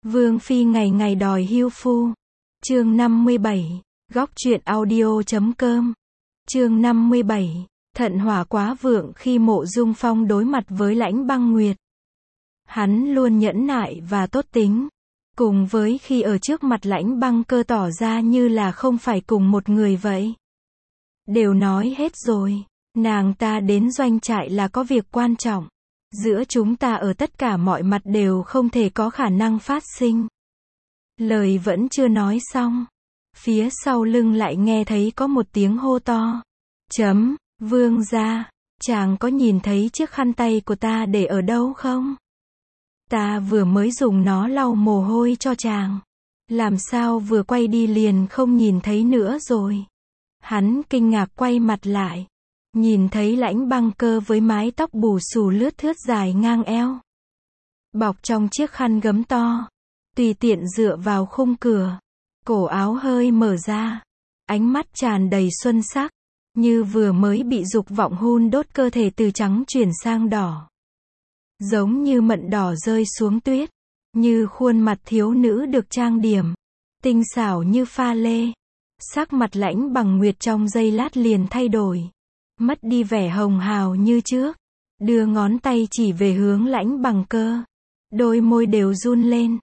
Vương phi ngày ngày đòi hưu phu. Chương 57. Góc truyện audio.com. Chương 57. Thận hỏa quá vượng khi Mộ Dung Phong đối mặt với Lãnh Băng Nguyệt. Hắn luôn nhẫn nại và tốt tính, cùng với khi ở trước mặt Lãnh Băng Cơ tỏ ra như là không phải cùng một người vậy. Đều nói hết rồi, nàng ta đến doanh trại là có việc quan trọng. Giữa chúng ta ở tất cả mọi mặt đều không thể có khả năng phát sinh. Lời vẫn chưa nói xong, phía sau lưng lại nghe thấy có một tiếng hô to. Vương gia, chàng có nhìn thấy chiếc khăn tay của ta để ở đâu không? Ta vừa mới dùng nó lau mồ hôi cho chàng. Làm sao vừa quay đi liền không nhìn thấy nữa rồi? Hắn kinh ngạc quay mặt lại, nhìn thấy Lãnh Băng Cơ với mái tóc bù xù lướt thướt dài ngang eo, bọc trong chiếc khăn gấm to, tùy tiện dựa vào khung cửa, cổ áo hơi mở ra, ánh mắt tràn đầy xuân sắc, như vừa mới bị dục vọng hun đốt cơ thể từ trắng chuyển sang đỏ. Giống như mận đỏ rơi xuống tuyết, như khuôn mặt thiếu nữ được trang điểm, tinh xảo như pha lê. Sắc mặt Lãnh Băng Nguyệt trong giây lát liền thay đổi, mất đi vẻ hồng hào như trước, đưa ngón tay chỉ về hướng Lãnh Băng Cơ. Đôi môi đều run lên.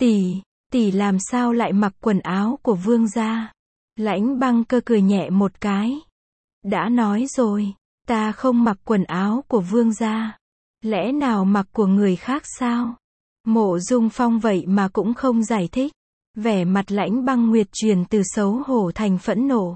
Tỷ làm sao lại mặc quần áo của vương gia? Lãnh Băng Cơ cười nhẹ một cái. Đã nói rồi, ta không mặc quần áo của vương gia. Lẽ nào mặc của người khác sao? Mộ Dung Phong vậy mà cũng không giải thích. Vẻ mặt Lãnh Băng Nguyệt chuyển từ xấu hổ thành phẫn nộ.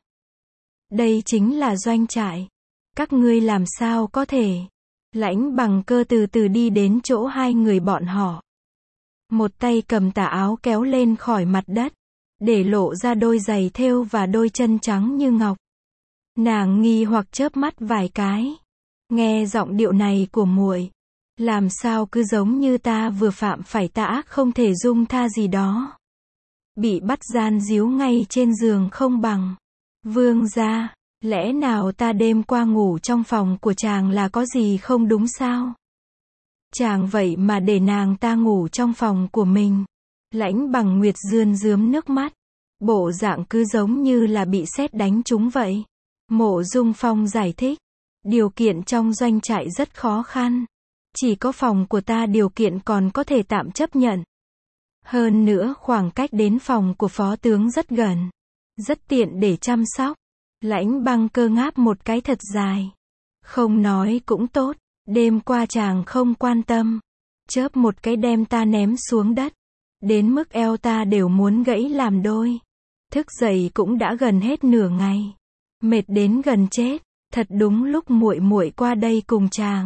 Đây chính là doanh trại. Các ngươi làm sao có thể? Lãnh Băng Cơ từ từ đi đến chỗ hai người bọn họ. Một tay cầm tà áo kéo lên khỏi mặt đất, để lộ ra đôi giày thêu và đôi chân trắng như ngọc. Nàng nghi hoặc chớp mắt vài cái. Nghe giọng điệu này của muội, làm sao cứ giống như ta vừa phạm phải tà ác không thể dung tha gì đó. Bị bắt gian díu ngay trên giường không bằng. Vương gia, lẽ nào ta đêm qua ngủ trong phòng của chàng là có gì không đúng sao? Chàng vậy mà để nàng ta ngủ trong phòng của mình. Lãnh Băng Nguyệt rướm rướm nước mắt, bộ dạng cứ giống như là bị sét đánh trúng vậy. Mộ Dung Phong giải thích, điều kiện trong doanh trại rất khó khăn, chỉ có phòng của ta điều kiện còn có thể tạm chấp nhận. Hơn nữa khoảng cách đến phòng của phó tướng rất gần, rất tiện để chăm sóc. Lãnh Băng Cơ ngáp một cái thật dài. Không nói cũng tốt, đêm qua chàng không quan tâm, chớp một cái đem ta ném xuống đất, đến mức eo ta đều muốn gãy làm đôi. Thức dậy cũng đã gần hết nửa ngày, mệt đến gần chết. Thật đúng lúc muội qua đây cùng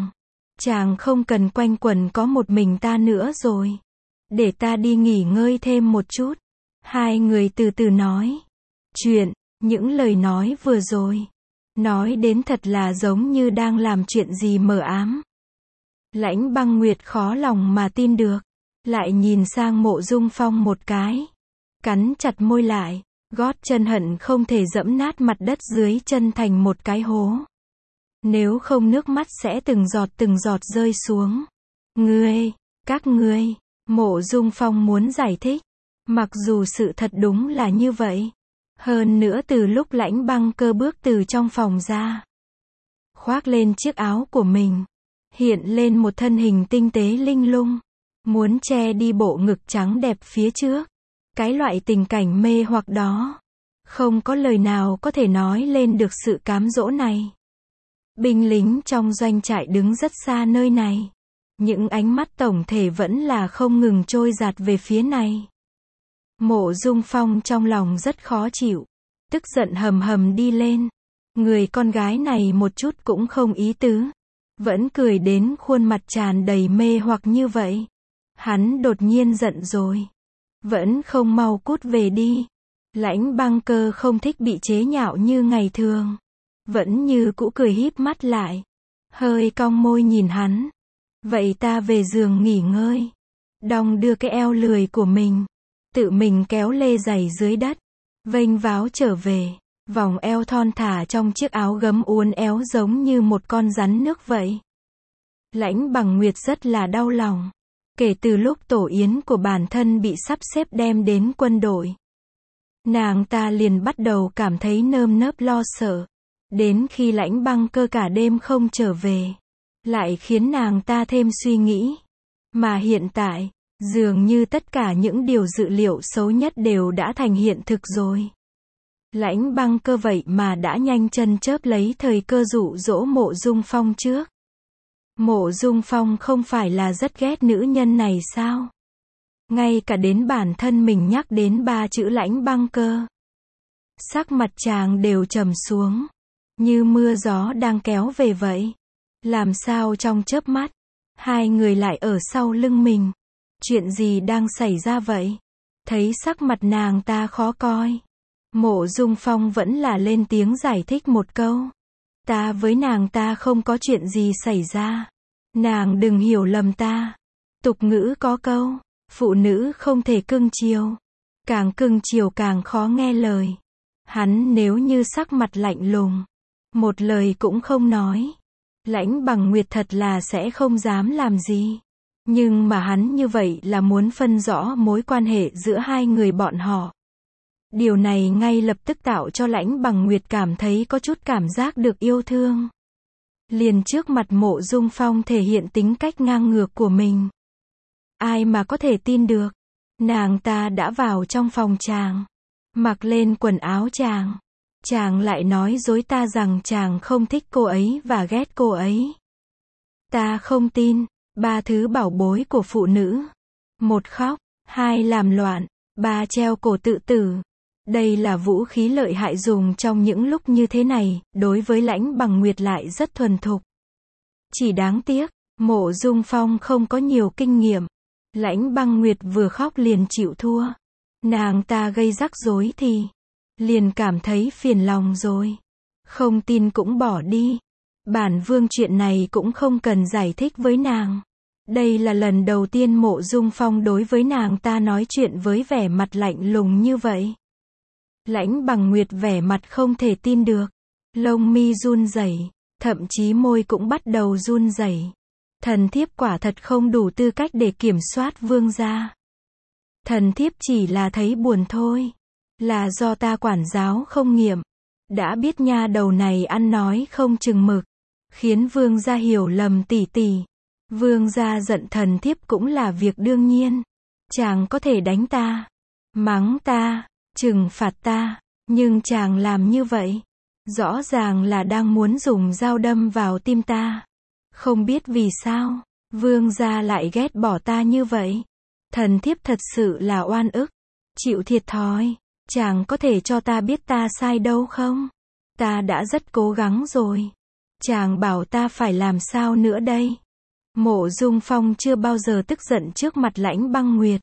chàng không cần quanh quẩn có một mình ta nữa rồi. Để ta đi nghỉ ngơi thêm một chút. Hai người từ từ nói chuyện. Những lời nói vừa rồi, nói đến thật là giống như đang làm chuyện gì mờ ám. Lãnh Băng Nguyệt khó lòng mà tin được, lại nhìn sang Mộ Dung Phong một cái, cắn chặt môi lại, gót chân hận không thể dẫm nát mặt đất dưới chân thành một cái hố. Nếu không nước mắt sẽ từng giọt rơi xuống. Các ngươi, Mộ Dung Phong muốn giải thích, mặc dù sự thật đúng là như vậy. Hơn nữa từ lúc Lãnh Băng Cơ bước từ trong phòng ra, khoác lên chiếc áo của mình, hiện lên một thân hình tinh tế linh lung, muốn che đi bộ ngực trắng đẹp phía trước. Cái loại tình cảnh mê hoặc đó, không có lời nào có thể nói lên được sự cám dỗ này. Binh lính trong doanh trại đứng rất xa nơi này, những ánh mắt tổng thể vẫn là không ngừng trôi dạt về phía này. Mộ Dung Phong trong lòng rất khó chịu, tức giận hầm hầm đi lên. Người con gái này một chút cũng không ý tứ, vẫn cười đến khuôn mặt tràn đầy mê hoặc như vậy. Hắn đột nhiên giận rồi, vẫn không mau cút về đi. Lãnh Băng Cơ không thích bị chế nhạo như ngày thường, vẫn như cũ cười híp mắt lại, hơi cong môi nhìn hắn. Vậy ta về giường nghỉ ngơi. Đong đưa cái eo lười của mình, tự mình kéo lê giày dưới đất, vênh váo trở về, vòng eo thon thả trong chiếc áo gấm uốn éo giống như một con rắn nước vậy. Lãnh Băng Nguyệt rất là đau lòng, Kể từ lúc tổ yến của bản thân bị sắp xếp đem đến quân đội, nàng ta liền bắt đầu cảm thấy nơm nớp lo sợ. Đến khi Lãnh Băng Cơ cả đêm không trở về, lại khiến nàng ta thêm suy nghĩ. Mà hiện tại, dường như tất cả những điều dự liệu xấu nhất đều đã thành hiện thực rồi. Lãnh Băng Cơ vậy mà đã nhanh chân chớp lấy thời cơ dụ dỗ Mộ Dung Phong trước. Mộ Dung Phong không phải là rất ghét nữ nhân này sao? Ngay cả đến bản thân mình nhắc đến 3 chữ Lãnh Băng Cơ, sắc mặt chàng đều trầm xuống, như mưa gió đang kéo về vậy. Làm sao trong chớp mắt, hai người lại ở sau lưng mình? Chuyện gì đang xảy ra vậy? Thấy sắc mặt nàng ta khó coi, Mộ Dung Phong vẫn là lên tiếng giải thích một câu. Ta với nàng ta không có chuyện gì xảy ra. Nàng đừng hiểu lầm ta. Tục ngữ có câu, phụ nữ không thể cưng chiều. Càng cưng chiều càng khó nghe lời. Hắn nếu như sắc mặt lạnh lùng, một lời cũng không nói, Lãnh Bằng Nguyệt thật là sẽ không dám làm gì. Nhưng mà hắn như vậy là muốn phân rõ mối quan hệ giữa hai người bọn họ. Điều này ngay lập tức tạo cho Lãnh Bằng Nguyệt cảm thấy có chút cảm giác được yêu thương. Liền trước mặt Mộ Dung Phong thể hiện tính cách ngang ngược của mình. Ai mà có thể tin được. Nàng ta đã vào trong phòng chàng, mặc lên quần áo chàng. Chàng lại nói dối ta rằng chàng không thích cô ấy và ghét cô ấy. Ta không tin. 3 thứ bảo bối của phụ nữ. 1 khóc, 2 làm loạn, 3 treo cổ tự tử. Đây là vũ khí lợi hại dùng trong những lúc như thế này, đối với Lãnh Bằng Nguyệt lại rất thuần thục. Chỉ đáng tiếc, Mộ Dung Phong không có nhiều kinh nghiệm. Lãnh Băng Nguyệt vừa khóc liền chịu thua. Nàng ta gây rắc rối thì liền cảm thấy phiền lòng rồi. Không tin cũng bỏ đi. Bản vương chuyện này cũng không cần giải thích với nàng. Đây là lần đầu tiên Mộ Dung Phong đối với nàng ta nói chuyện với vẻ mặt lạnh lùng như vậy. Lãnh Bằng Nguyệt vẻ mặt không thể tin được. Lông mi run rẩy, thậm chí môi cũng bắt đầu run rẩy. Thần thiếp quả thật không đủ tư cách để kiểm soát vương gia. Thần thiếp chỉ là thấy buồn thôi. Là do ta quản giáo không nghiệm. Đã biết nha đầu này ăn nói không chừng mực, khiến vương gia hiểu lầm tỷ tỷ. Vương gia giận thần thiếp cũng là việc đương nhiên. Chàng có thể đánh ta, mắng ta, trừng phạt ta, nhưng chàng làm như vậy, rõ ràng là đang muốn dùng dao đâm vào tim ta. Không biết vì sao, vương gia lại ghét bỏ ta như vậy. Thần thiếp thật sự là oan ức, chịu thiệt thòi. Chàng có thể cho ta biết ta sai đâu không? Ta đã rất cố gắng rồi. Chàng bảo ta phải làm sao nữa đây? Mộ Dung Phong chưa bao giờ tức giận trước mặt Lãnh Băng Nguyệt.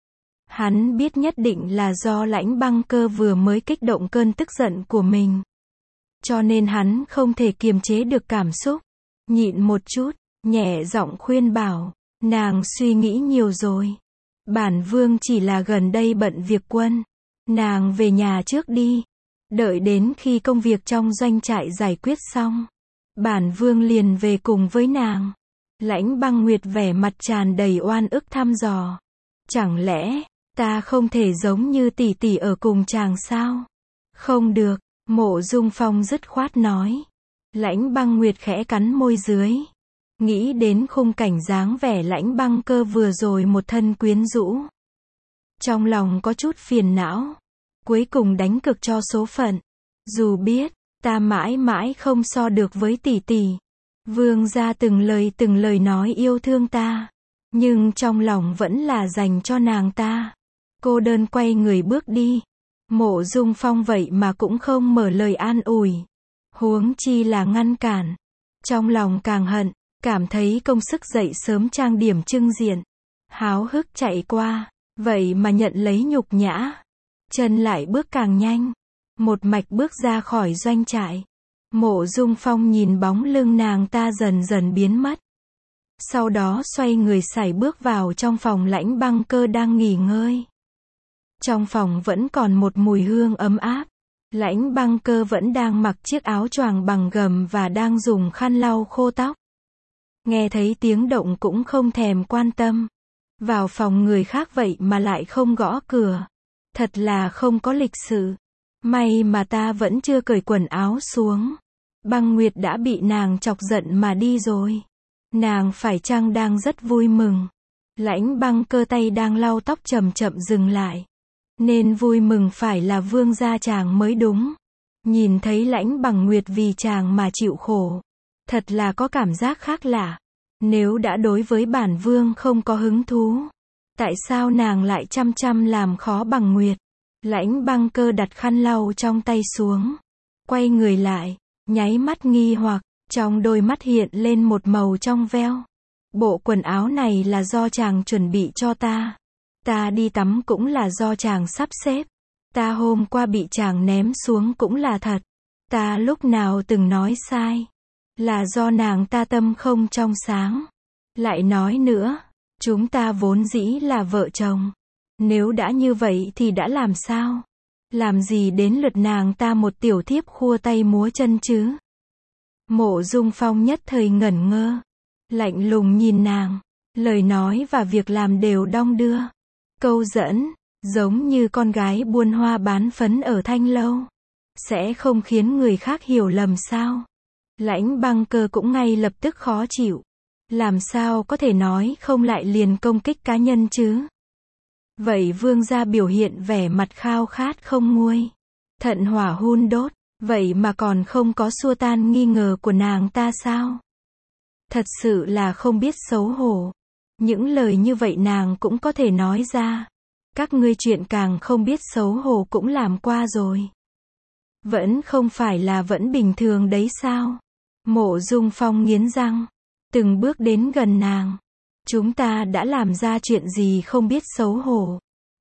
Hắn biết nhất định là do Lãnh Băng Cơ vừa mới kích động cơn tức giận của mình. Cho nên hắn không thể kiềm chế được cảm xúc. Nhịn một chút, nhẹ giọng khuyên bảo, nàng suy nghĩ nhiều rồi. Bản vương chỉ là gần đây bận việc quân. Nàng về nhà trước đi. Đợi đến khi công việc trong doanh trại giải quyết xong, bản vương liền về cùng với nàng. Lãnh Băng Nguyệt vẻ mặt tràn đầy oan ức thăm dò. Chẳng lẽ, ta không thể giống như tỷ tỷ ở cùng chàng sao? Không được, Mộ Dung Phong dứt khoát nói. Lãnh Băng Nguyệt khẽ cắn môi dưới. Nghĩ đến khung cảnh dáng vẻ Lãnh Băng Cơ vừa rồi một thân quyến rũ. Trong lòng có chút phiền não. Cuối cùng đánh cực cho số phận. Dù biết, ta mãi mãi không so được với tỷ tỷ. Vương gia từng lời nói yêu thương ta. Nhưng trong lòng vẫn là dành cho nàng ta. Cô đơn quay người bước đi. Mộ Dung Phong vậy mà cũng không mở lời an ủi. Huống chi là ngăn cản. Trong lòng càng hận, cảm thấy công sức dậy sớm trang điểm trưng diện. Háo hức chạy qua, vậy mà nhận lấy nhục nhã. Chân lại bước càng nhanh. Một mạch bước ra khỏi doanh trại. Mộ Dung Phong nhìn bóng lưng nàng ta dần dần biến mất. Sau đó xoay người sải bước vào trong phòng Lãnh Băng Cơ đang nghỉ ngơi. Trong phòng vẫn còn một mùi hương ấm áp. Lãnh Băng Cơ vẫn đang mặc chiếc áo choàng bằng gầm và đang dùng khăn lau khô tóc. Nghe thấy tiếng động cũng không thèm quan tâm. Vào phòng người khác vậy mà lại không gõ cửa. Thật là không có lịch sự. May mà ta vẫn chưa cởi quần áo xuống. Băng Nguyệt đã bị nàng chọc giận mà đi rồi. Nàng phải chăng đang rất vui mừng. Lãnh Băng Cơ tay đang lau tóc chậm chậm dừng lại. Nên vui mừng phải là vương gia chàng mới đúng. Nhìn thấy Lãnh Bằng Nguyệt vì chàng mà chịu khổ. Thật là có cảm giác khác lạ. Nếu đã đối với bản vương không có hứng thú. Tại sao nàng lại chăm chăm làm khó Bằng Nguyệt? Lãnh Băng Cơ đặt khăn lau trong tay xuống. Quay người lại, nháy mắt nghi hoặc, trong đôi mắt hiện lên một màu trong veo. Bộ quần áo này là do chàng chuẩn bị cho ta. Ta đi tắm cũng là do chàng sắp xếp. Ta hôm qua bị chàng ném xuống cũng là thật. Ta lúc nào từng nói sai. Là do nàng ta tâm không trong sáng. Lại nói nữa, chúng ta vốn dĩ là vợ chồng. Nếu đã như vậy thì đã làm sao? Làm gì đến lượt nàng ta một tiểu thiếp khua tay múa chân chứ? Mộ Dung Phong nhất thời ngẩn ngơ. Lạnh lùng nhìn nàng. Lời nói và việc làm đều đong đưa. Câu dẫn, giống như con gái buôn hoa bán phấn ở Thanh Lâu. Sẽ không khiến người khác hiểu lầm sao? Lãnh Băng Cơ cũng ngay lập tức khó chịu. Làm sao có thể nói không lại liền công kích cá nhân chứ? Vậy vương gia biểu hiện vẻ mặt khao khát không nguôi. Thận hỏa hun đốt, vậy mà còn không có xua tan nghi ngờ của nàng ta sao? Thật sự là không biết xấu hổ. Những lời như vậy nàng cũng có thể nói ra. Các ngươi chuyện càng không biết xấu hổ cũng làm qua rồi. Vẫn không phải là vẫn bình thường đấy sao? Mộ Dung Phong nghiến răng, từng bước đến gần nàng. Chúng ta đã làm ra chuyện gì không biết xấu hổ?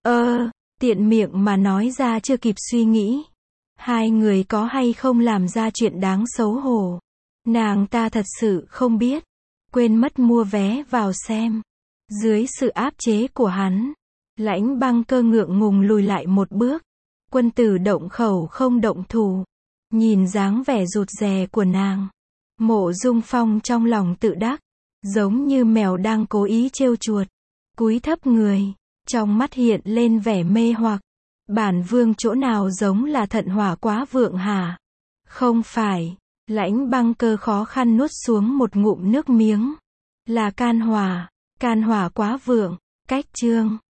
Tiện miệng mà nói ra chưa kịp suy nghĩ. Hai người có hay không làm ra chuyện đáng xấu hổ? Nàng ta thật sự không biết. Quên mất mua vé vào xem. Dưới sự áp chế của hắn, Lãnh Băng Cơ ngượng ngùng lùi lại một bước. Quân tử động khẩu không động thủ. Nhìn dáng vẻ rụt rè của nàng, Mộ Dung Phong trong lòng tự đắc, giống như mèo đang cố ý trêu chuột. Cúi thấp người, trong mắt hiện lên vẻ mê hoặc. Bản vương chỗ nào giống là Thận Hỏa Quá Vượng hả? Không phải. Lãnh Băng Cơ khó khăn nuốt xuống một ngụm nước miếng. Là Can Hỏa Quá Vượng. Cách chương